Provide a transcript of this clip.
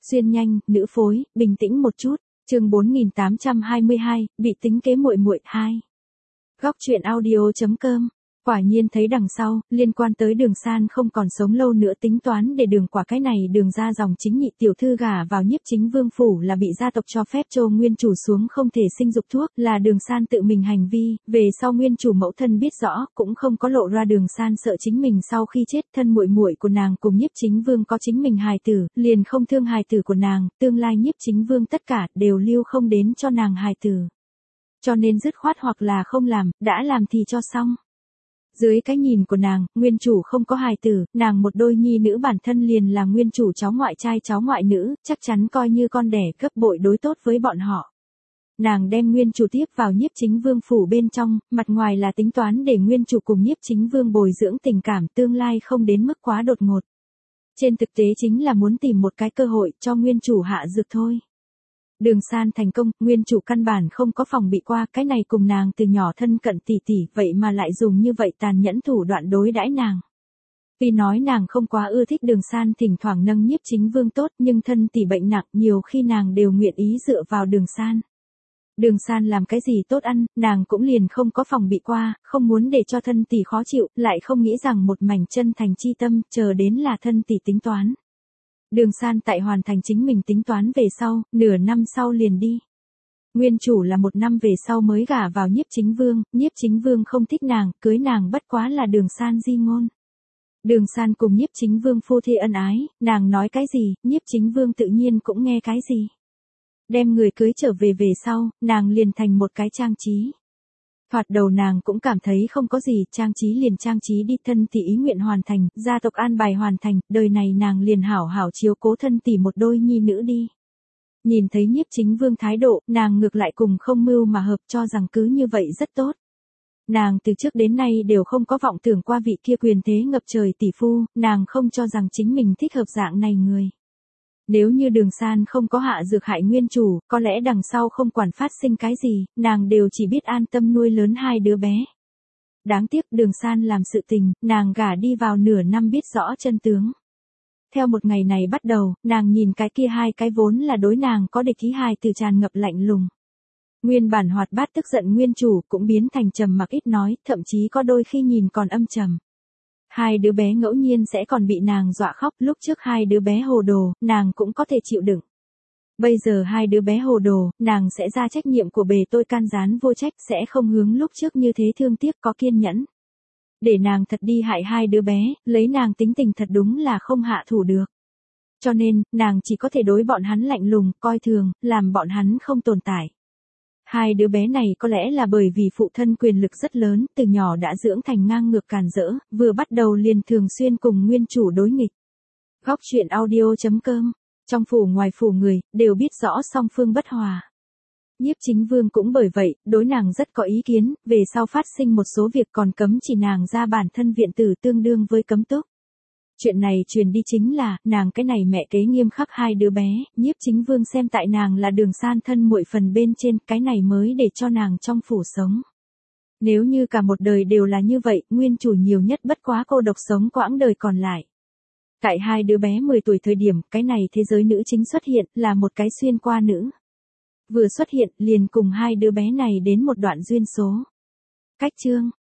Xuyên nhanh, nữ phối, bình tĩnh một chút. Chương 4822, bị tính kế muội muội 2. Góc truyện audio.com. Quả nhiên thấy đằng sau, liên quan tới Đường San không còn sống lâu nữa, tính toán để Đường Quả cái này Đường ra dòng chính nhị tiểu thư gả vào Nhiếp Chính Vương phủ là bị gia tộc cho phép Châu nguyên chủ xuống không thể sinh dục thuốc, là Đường San tự mình hành vi, về sau nguyên chủ mẫu thân biết rõ, cũng không có lộ ra. Đường San sợ chính mình sau khi chết thân muội muội của nàng cùng Nhiếp Chính Vương có chính mình hài tử, liền không thương hài tử của nàng, tương lai Nhiếp Chính Vương tất cả đều lưu không đến cho nàng hài tử. Cho nên dứt khoát hoặc là không làm, đã làm thì cho xong. Dưới cái nhìn của nàng, nguyên chủ không có hài tử, nàng một đôi nhi nữ bản thân liền là nguyên chủ cháu ngoại trai cháu ngoại nữ, chắc chắn coi như con đẻ gấp bội đối tốt với bọn họ. Nàng đem nguyên chủ tiếp vào Nhiếp Chính Vương phủ bên trong, mặt ngoài là tính toán để nguyên chủ cùng Nhiếp Chính Vương bồi dưỡng tình cảm tương lai không đến mức quá đột ngột. Trên thực tế chính là muốn tìm một cái cơ hội cho nguyên chủ hạ dược thôi. Đường San thành công, nguyên chủ căn bản không có phòng bị qua, cái này cùng nàng từ nhỏ thân cận tỉ tỉ, vậy mà lại dùng như vậy tàn nhẫn thủ đoạn đối đãi nàng. Vì nói nàng không quá ưa thích Đường San thỉnh thoảng nâng Nhiếp Chính Vương tốt, nhưng thân tỉ bệnh nặng, nhiều khi nàng đều nguyện ý dựa vào Đường San. Đường San làm cái gì tốt ăn, nàng cũng liền không có phòng bị qua, không muốn để cho thân tỉ khó chịu, lại không nghĩ rằng một mảnh chân thành chi tâm, chờ đến là thân tỉ tính toán. Đường San tại hoàn thành chính mình tính toán về sau, nửa năm sau liền đi. Nguyên chủ là 1 năm về sau mới gả vào Nhiếp Chính Vương, Nhiếp Chính Vương không thích nàng, cưới nàng bất quá là Đường San di ngôn. Đường San cùng Nhiếp Chính Vương phu thê ân ái, nàng nói cái gì, Nhiếp Chính Vương tự nhiên cũng nghe cái gì. Đem người cưới trở về sau, nàng liền thành một cái trang trí. Thoạt đầu nàng cũng cảm thấy không có gì, trang trí liền trang trí đi, thân tỷ ý nguyện hoàn thành, gia tộc an bài hoàn thành, đời này nàng liền hảo hảo chiếu cố thân tỷ một đôi nhi nữ đi. Nhìn thấy Nhiếp Chính Vương thái độ, nàng ngược lại cùng không mưu mà hợp, cho rằng cứ như vậy rất tốt. Nàng từ trước đến nay đều không có vọng tưởng qua vị kia quyền thế ngập trời tỷ phu, nàng không cho rằng chính mình thích hợp dạng này người. Nếu như Đường San không có hạ dược hại nguyên chủ, có lẽ đằng sau không quản phát sinh cái gì, nàng đều chỉ biết an tâm nuôi lớn 2 đứa bé. Đáng tiếc Đường San làm sự tình, nàng gả đi vào nửa năm biết rõ chân tướng. Theo một ngày này bắt đầu, nàng nhìn cái kia 2 cái vốn là đối nàng có địch ý hài từ tràn ngập lạnh lùng. Nguyên bản hoạt bát tức giận nguyên chủ cũng biến thành trầm mặc ít nói, thậm chí có đôi khi nhìn còn âm trầm. 2 đứa bé ngẫu nhiên sẽ còn bị nàng dọa khóc, lúc trước 2 đứa bé hồ đồ, nàng cũng có thể chịu đựng. Bây giờ 2 đứa bé hồ đồ, nàng sẽ ra trách nhiệm của bề tôi can gián vô trách, sẽ không hướng lúc trước như thế thương tiếc, có kiên nhẫn. Để nàng thật đi hại 2 đứa bé, lấy nàng tính tình thật đúng là không hạ thủ được. Cho nên, nàng chỉ có thể đối bọn hắn lạnh lùng, coi thường, làm bọn hắn không tồn tại. 2 đứa bé này có lẽ là bởi vì phụ thân quyền lực rất lớn, từ nhỏ đã dưỡng thành ngang ngược càn rỡ, vừa bắt đầu liền thường xuyên cùng nguyên chủ đối nghịch. Góc truyện audio.com. Trong phủ ngoài phủ người, đều biết rõ song phương bất hòa. Nhiếp Chính Vương cũng bởi vậy, đối nàng rất có ý kiến, về sau phát sinh một số việc còn cấm chỉ nàng ra bản thân viện tử tương đương với cấm túc. Chuyện này truyền đi chính là, nàng cái này mẹ kế nghiêm khắc 2 đứa bé, Nhiếp Chính Vương xem tại nàng là Đường San thân muội phần bên trên, cái này mới để cho nàng trong phủ sống. Nếu như cả một đời đều là như vậy, nguyên chủ nhiều nhất bất quá cô độc sống quãng đời còn lại. Tại 2 đứa bé 10 tuổi thời điểm, cái này thế giới nữ chính xuất hiện, là một cái xuyên qua nữ. Vừa xuất hiện, liền cùng 2 đứa bé này đến một đoạn duyên số. Cách chương.